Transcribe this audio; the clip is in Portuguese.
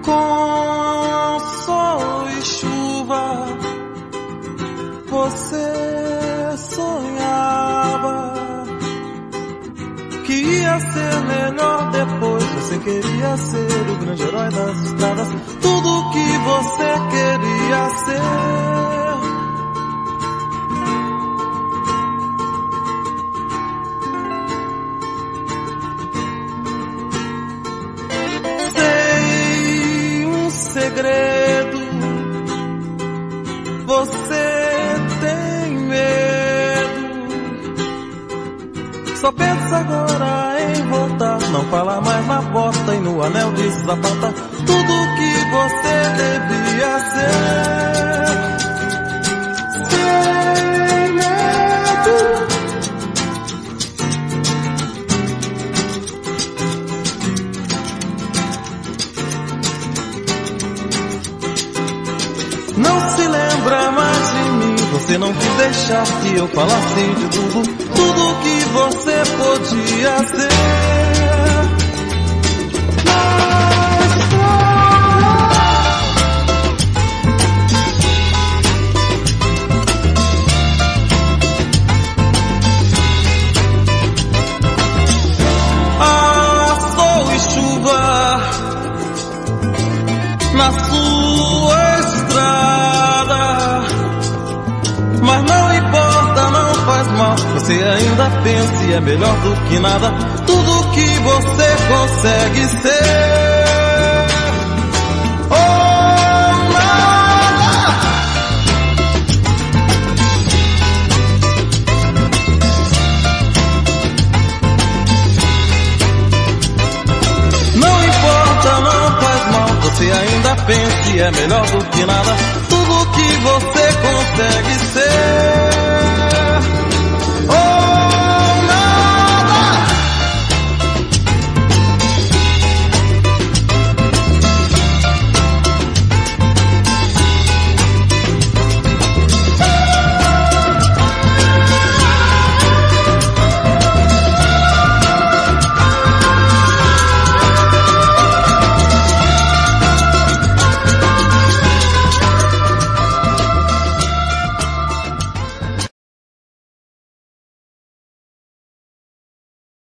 Com sol e chuva você sonhava que ia ser melhor depois. Você queria ser o grande herói das estradas, tudo que você queria ser. Segredo, você tem medo, só pensa agora em voltar, não fala mais na porta e no anel de sapata, tudo que você devia ser. Sem medo, não se lembra mais de mim, você não quis deixar que eu falasse de tudo que você podia ser. Sol e chuva na sua estrada, mas não importa, não faz mal, você ainda pensa e é melhor do que nada, tudo que você consegue ser. Oh, nada. Não importa, não faz mal, você ainda pensa e é melhor do que nada, tudo que você consegue ser.